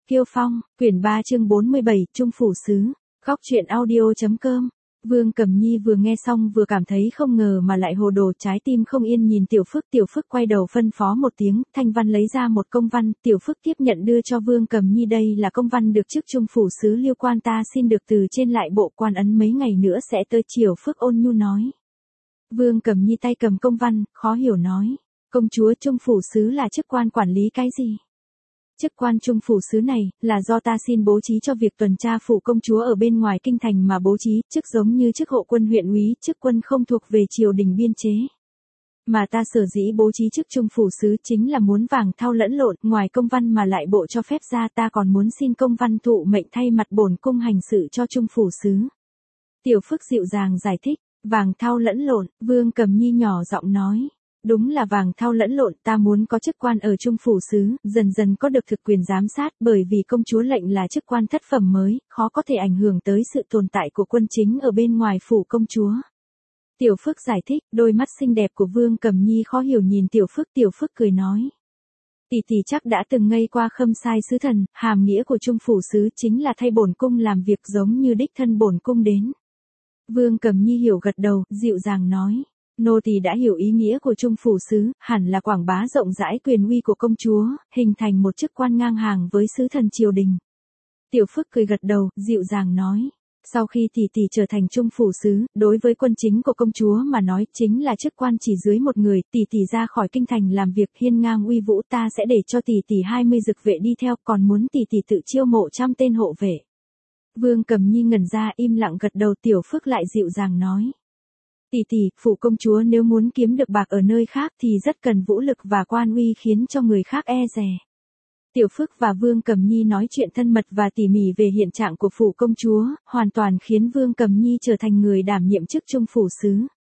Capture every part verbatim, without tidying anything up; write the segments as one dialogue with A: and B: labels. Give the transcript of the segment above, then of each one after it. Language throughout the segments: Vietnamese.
A: Kiêu Phong, quyển ba chương bốn mươi bảy, Trung Phủ Sứ. Góc truyện audio.com. Vương Cẩm Nhi vừa nghe xong vừa cảm thấy không ngờ mà lại hồ đồ, trái tim không yên nhìn Tiểu Phước. Tiểu Phước quay đầu phân phó một tiếng, Thanh Văn lấy ra một công văn, Tiểu Phước tiếp nhận đưa cho Vương Cẩm Nhi. Đây là công văn được chức Trung Phủ Sứ Liêu quan ta xin được từ trên lại bộ quan ấn mấy ngày nữa sẽ tới. Tiểu Phước ôn nhu nói. Vương Cẩm Nhi tay cầm công văn, khó hiểu nói. Công chúa, Trung Phủ Sứ là chức quan quản lý cái gì? Chức quan Trung Phủ Sứ này, là do ta xin bố trí cho việc tuần tra phủ công chúa ở bên ngoài kinh thành mà bố trí, chức giống như chức hộ quân huyện úy, chức quân không thuộc về triều đình biên chế. Mà ta sở dĩ bố trí chức Trung Phủ Sứ chính là muốn vàng thao lẫn lộn, ngoài công văn mà lại bộ cho phép ra, ta còn muốn xin công văn thụ mệnh thay mặt bổn cung hành sự cho Trung Phủ Sứ. Tiểu Phước dịu dàng giải thích, vàng thao lẫn lộn, Vương Cẩm Nhi nhỏ giọng nói. Đúng là vàng thao lẫn lộn, ta muốn có chức quan ở Trung Phủ Sứ, dần dần có được thực quyền giám sát, bởi vì công chúa lệnh là chức quan thất phẩm mới, khó có thể ảnh hưởng tới sự tồn tại của quân chính ở bên ngoài phủ công chúa. Tiểu Phước giải thích, đôi mắt xinh đẹp của Vương Cẩm Nhi khó hiểu nhìn Tiểu Phước. Tiểu Phước cười nói. Tỷ tỷ chắc đã từng ngây qua Khâm Sai sứ thần, hàm nghĩa của Trung Phủ Sứ chính là thay bổn cung làm việc giống như đích thân bổn cung đến. Vương Cẩm Nhi hiểu gật đầu, dịu dàng nói. Nô tỳ đã hiểu ý nghĩa của Trung Phủ Sứ, hẳn là quảng bá rộng rãi quyền uy của công chúa, hình thành một chức quan ngang hàng với sứ thần triều đình. Tiểu Phước cười gật đầu, dịu dàng nói. Sau khi tỷ tỷ trở thành Trung Phủ Sứ, đối với quân chính của công chúa mà nói chính là chức quan chỉ dưới một người, tỷ tỷ ra khỏi kinh thành làm việc hiên ngang uy vũ, ta sẽ để cho tỷ tỷ hai mươi dực vệ đi theo, còn muốn tỷ tỷ tự chiêu mộ trăm tên hộ vệ. Vương Cẩm Nhi ngẩn ra im lặng gật đầu. Tiểu Phước lại dịu dàng nói. Tỷ tỷ, phủ công chúa nếu muốn kiếm được bạc ở nơi khác thì rất cần vũ lực và quan uy khiến cho người khác e dè. Tiểu Phước và Vương Cẩm Nhi nói chuyện thân mật và tỉ mỉ về hiện trạng của phủ công chúa, hoàn toàn khiến Vương Cẩm Nhi trở thành người đảm nhiệm chức Trung Phủ Sứ.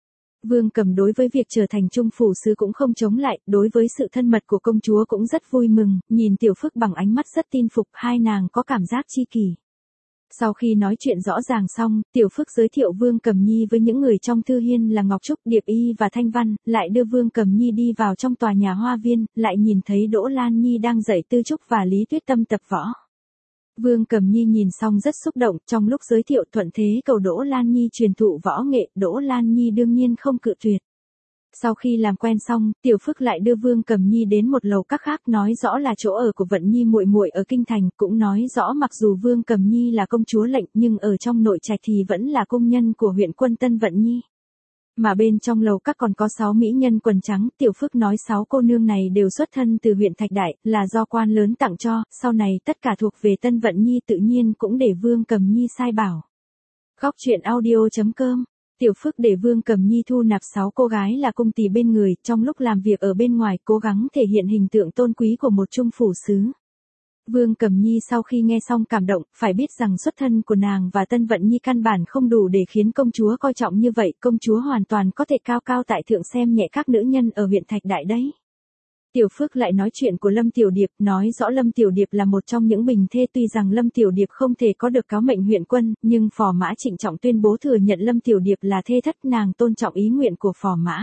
A: Vương Cẩm đối với việc trở thành Trung Phủ Sứ cũng không chống lại, đối với sự thân mật của công chúa cũng rất vui mừng, nhìn Tiểu Phước bằng ánh mắt rất tin phục, hai nàng có cảm giác chi kỷ. Sau khi nói chuyện rõ ràng xong, Tiểu Phước giới thiệu Vương Cẩm Nhi với những người trong thư hiên là Ngọc Trúc, Điệp Y và Thanh Văn, lại đưa Vương Cẩm Nhi đi vào trong tòa nhà hoa viên, lại nhìn thấy Đỗ Lan Nhi đang dạy Tư Trúc và Lý Tuyết Tâm tập võ. Vương Cẩm Nhi nhìn xong rất xúc động, trong lúc giới thiệu thuận thế cầu Đỗ Lan Nhi truyền thụ võ nghệ, Đỗ Lan Nhi đương nhiên không cự tuyệt. Sau khi làm quen xong, Tiểu Phước lại đưa Vương Cẩm Nhi đến một lầu các khác, nói rõ là chỗ ở của Vận Nhi muội muội ở kinh thành, cũng nói rõ mặc dù Vương Cẩm Nhi là công chúa lệnh nhưng ở trong nội trạch thì vẫn là công nhân của huyện quân Tân Vận Nhi. Mà bên trong lầu các còn có sáu mỹ nhân quần trắng, Tiểu Phước nói sáu cô nương này đều xuất thân từ huyện Thạch Đại, là do quan lớn tặng cho, sau này tất cả thuộc về Tân Vận Nhi, tự nhiên cũng để Vương Cẩm Nhi sai bảo. Góc truyện audio.com. Tiểu Phước để Vương Cẩm Nhi thu nạp sáu cô gái là cung tỳ bên người, trong lúc làm việc ở bên ngoài cố gắng thể hiện hình tượng tôn quý của một Trung Phủ Sứ. Vương Cẩm Nhi sau khi nghe xong cảm động, phải biết rằng xuất thân của nàng và Tân Vận Nhi căn bản không đủ để khiến công chúa coi trọng như vậy, công chúa hoàn toàn có thể cao cao tại thượng xem nhẹ các nữ nhân ở huyện Thạch Đại đấy. Tiểu Phước lại nói chuyện của Lâm Tiểu Điệp, nói rõ Lâm Tiểu Điệp là một trong những bình thê, tuy rằng Lâm Tiểu Điệp không thể có được cáo mệnh huyện quân, nhưng Phò Mã trịnh trọng tuyên bố thừa nhận Lâm Tiểu Điệp là thê thất, nàng tôn trọng ý nguyện của Phò Mã.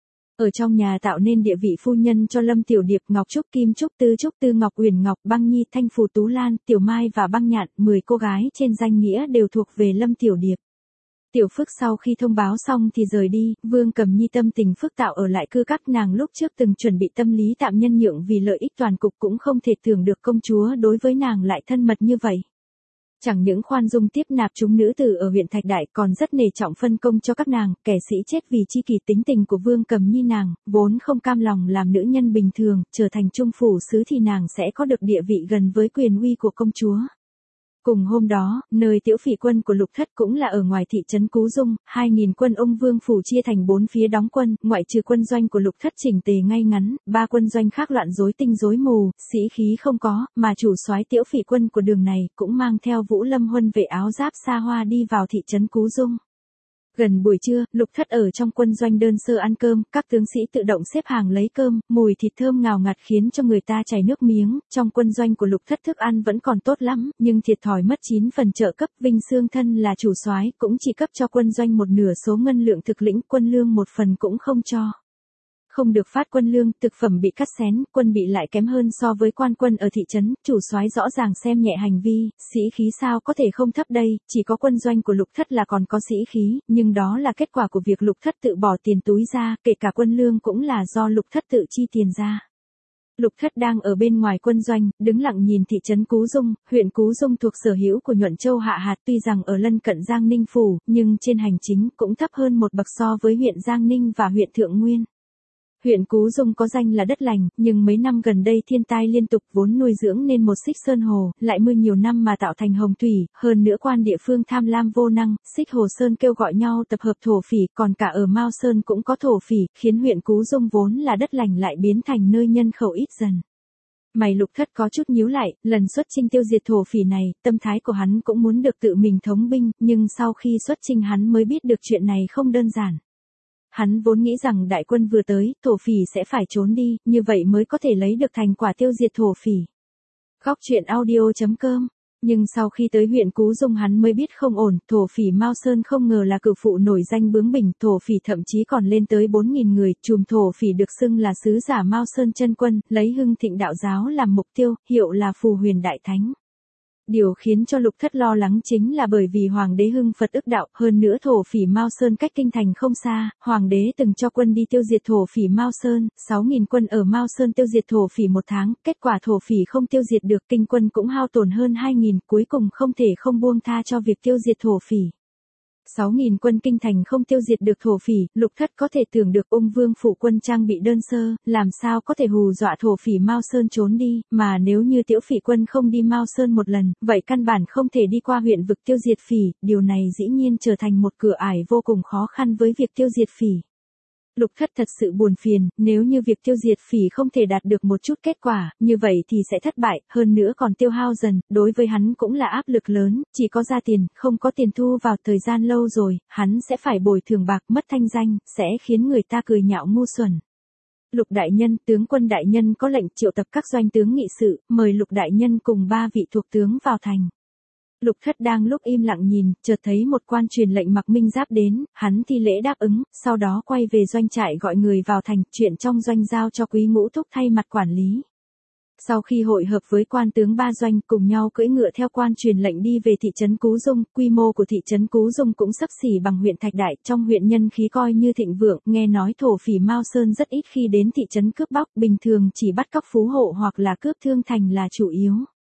A: Ở trong nhà tạo nên địa vị phu nhân cho Lâm Tiểu Điệp, Ngọc Trúc, Kim Trúc, Tư Trúc, Tư Ngọc, Uyển Ngọc, Băng Nhi, Thanh Phù, Tú Lan, Tiểu Mai và Băng Nhạn, mười cô gái trên danh nghĩa đều thuộc về Lâm Tiểu Điệp. Tiểu Phước sau khi thông báo xong thì rời đi, Vương Cẩm Nhi tâm tình phức tạp ở lại cư các nàng lúc trước từng chuẩn bị tâm lý tạm nhân nhượng vì lợi ích toàn cục, cũng không thể tưởng được công chúa đối với nàng lại thân mật như vậy. Chẳng những khoan dung tiếp nạp chúng nữ tử ở huyện Thạch Đại còn rất nể trọng phân công cho các nàng, kẻ sĩ chết vì chi kỷ. Tính tình của Vương Cẩm Nhi nàng, vốn không cam lòng làm nữ nhân bình thường, trở thành Trung Phủ Sứ thì nàng sẽ có được địa vị gần với quyền uy của công chúa. Cùng hôm đó, nơi Tiểu Phỉ quân của Lục Thất cũng là ở ngoài thị trấn Cú Dung, hai nghìn quân ông Vương phủ chia thành bốn phía đóng quân, ngoại trừ quân doanh của Lục Thất chỉnh tề ngay ngắn, ba quân doanh khác loạn rối tinh rối mù, sĩ khí không có, mà chủ soái Tiểu Phỉ quân của đường này cũng mang theo Vũ Lâm huân vệ áo giáp xa hoa đi vào thị trấn Cú Dung. Gần buổi trưa, Lục Thất ở trong quân doanh đơn sơ ăn cơm, các tướng sĩ tự động xếp hàng lấy cơm, mùi thịt thơm ngào ngạt khiến cho người ta chảy nước miếng. Trong quân doanh của Lục Thất thức ăn vẫn còn tốt lắm, nhưng thiệt thòi mất chín phần trợ cấp. Vinh Xương thân là chủ soái cũng chỉ cấp cho quân doanh một nửa số ngân lượng thực lĩnh, quân lương một phần cũng không cho. không được phát quân lương, thực phẩm bị cắt xén, quân bị lại kém hơn so với quan quân ở thị trấn, chủ soái rõ ràng xem nhẹ hành vi, sĩ khí sao có thể không thấp đây, chỉ có quân doanh của Lục Thất là còn có sĩ khí, nhưng đó là kết quả của việc Lục Thất tự bỏ tiền túi ra, kể cả quân lương cũng là do Lục Thất tự chi tiền ra. Lục Thất đang ở bên ngoài quân doanh, đứng lặng nhìn thị trấn Cú Dung, huyện Cú Dung thuộc sở hữu của Nhuận Châu Hạ Hạt, tuy rằng ở lân cận Giang Ninh phủ, nhưng trên hành chính cũng thấp hơn một bậc so với huyện Giang Ninh và huyện Thượng Nguyên. Huyện Cú Dung có danh là đất lành, nhưng mấy năm gần đây thiên tai liên tục vốn nuôi dưỡng nên một Xích Sơn Hồ, lại mưa nhiều năm mà tạo thành hồng thủy, hơn nữa quan địa phương tham lam vô năng, Xích Hồ Sơn kêu gọi nhau tập hợp thổ phỉ, còn cả ở Mao Sơn cũng có thổ phỉ, khiến huyện Cú Dung vốn là đất lành lại biến thành nơi nhân khẩu ít dần. Mày Lục Thất có chút nhíu lại, lần xuất chinh tiêu diệt thổ phỉ này, tâm thái của hắn cũng muốn được tự mình thống binh, nhưng sau khi xuất chinh hắn mới biết được chuyện này không đơn giản. Hắn vốn nghĩ rằng đại quân vừa tới, thổ phỉ sẽ phải trốn đi, như vậy mới có thể lấy được thành quả tiêu diệt thổ phỉ. Góc truyện audio chấm com. Nhưng sau khi tới huyện Cú Dung hắn mới biết không ổn, thổ phỉ Mao Sơn không ngờ là cửu phụ nổi danh bướng bỉnh, thổ phỉ thậm chí còn lên tới bốn nghìn người, chùm thổ phỉ được xưng là sứ giả Mao Sơn chân quân, lấy Hưng Thịnh đạo giáo làm mục tiêu, hiệu là Phù Huyền Đại Thánh. Điều khiến cho Lục Thất lo lắng chính là bởi vì Hoàng đế hưng Phật ức đạo, hơn nữa thổ phỉ Mao Sơn cách kinh thành không xa, Hoàng đế từng cho quân đi tiêu diệt thổ phỉ Mao Sơn, sáu nghìn quân ở Mao Sơn tiêu diệt thổ phỉ một tháng, kết quả thổ phỉ không tiêu diệt được, kinh quân cũng hao tổn hơn hai nghìn, cuối cùng không thể không buông tha cho việc tiêu diệt thổ phỉ. sáu nghìn quân kinh thành không tiêu diệt được thổ phỉ, Lục Thất có thể tưởng được Ung Vương phụ quân trang bị đơn sơ, làm sao có thể hù dọa thổ phỉ Mao Sơn trốn đi, mà nếu như Tiễu Phỉ quân không đi Mao Sơn một lần, vậy căn bản không thể đi qua huyện vực tiêu diệt phỉ, điều này dĩ nhiên trở thành một cửa ải vô cùng khó khăn với việc tiêu diệt phỉ. Lục Thất thật sự buồn phiền, nếu như việc tiêu diệt phỉ không thể đạt được một chút kết quả, như vậy thì sẽ thất bại, hơn nữa còn tiêu hao dần, đối với hắn cũng là áp lực lớn, chỉ có ra tiền, không có tiền thu vào thời gian lâu rồi, hắn sẽ phải bồi thường bạc, mất thanh danh, sẽ khiến người ta cười nhạo ngu xuẩn. Lục đại nhân, tướng quân đại nhân có lệnh triệu tập các doanh tướng nghị sự, mời Lục đại nhân cùng ba vị thuộc tướng vào thành. Lục Thất đang lúc im lặng nhìn, chợt thấy một quan truyền lệnh mặc minh giáp đến, hắn thi lễ đáp ứng, sau đó quay về doanh trại gọi người vào thành, chuyện trong doanh giao cho Quý Ngũ Thúc thay mặt quản lý. Sau khi hội hợp với quan tướng ba doanh cùng nhau cưỡi ngựa theo quan truyền lệnh đi về thị trấn Cú Dung, quy mô của thị trấn Cú Dung cũng xấp xỉ bằng huyện Thạch Đại, trong huyện nhân khí coi như thịnh vượng, nghe nói thổ phỉ Mao Sơn rất ít khi đến thị trấn cướp bóc, bình thường chỉ bắt cóc phú hộ hoặc là cướp thương thành là chủ yếu.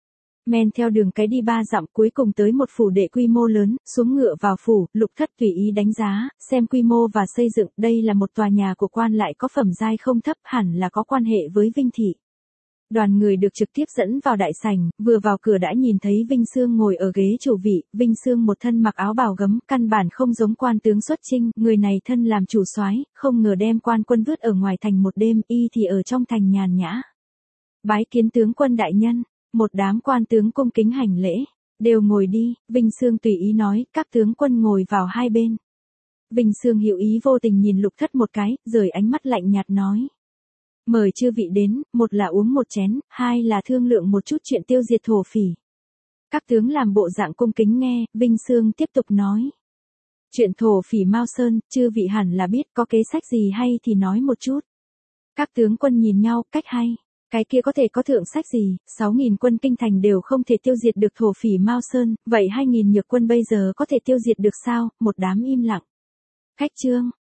A: Men theo đường cái đi ba dặm cuối cùng tới một phủ đệ quy mô lớn, xuống ngựa vào phủ, Lục Thất tùy ý đánh giá, xem quy mô và xây dựng, đây là một tòa nhà của quan lại có phẩm giai không thấp, hẳn là có quan hệ với Vinh Thị. Đoàn người được trực tiếp dẫn vào đại sảnh, vừa vào cửa đã nhìn thấy Vinh Xương ngồi ở ghế chủ vị, Vinh Xương một thân mặc áo bào gấm, căn bản không giống quan tướng xuất chinh, người này thân làm chủ soái, không ngờ đem quan quân vứt ở ngoài thành một đêm, y thì ở trong thành nhàn nhã. Bái kiến tướng quân đại nhân. Một đám quan tướng cung kính hành lễ, đều ngồi đi, Vinh Xương tùy ý nói, các tướng quân ngồi vào hai bên. Vinh Xương hiểu ý vô tình nhìn Lục Thất một cái, rời ánh mắt lạnh nhạt nói. Mời chư vị đến, một là uống một chén, hai là thương lượng một chút chuyện tiêu diệt thổ phỉ. Các tướng làm bộ dạng cung kính nghe, Vinh Xương tiếp tục nói. Chuyện thổ phỉ Mao Sơn, chư vị hẳn là biết có kế sách gì hay thì nói một chút. Các tướng quân nhìn nhau, cách hay. Cái kia có thể có thượng sách gì, sáu nghìn quân kinh thành đều không thể tiêu diệt được thổ phỉ Mao Sơn, vậy hai nghìn nhược quân bây giờ có thể tiêu diệt được sao, một đám im lặng. Khách trương,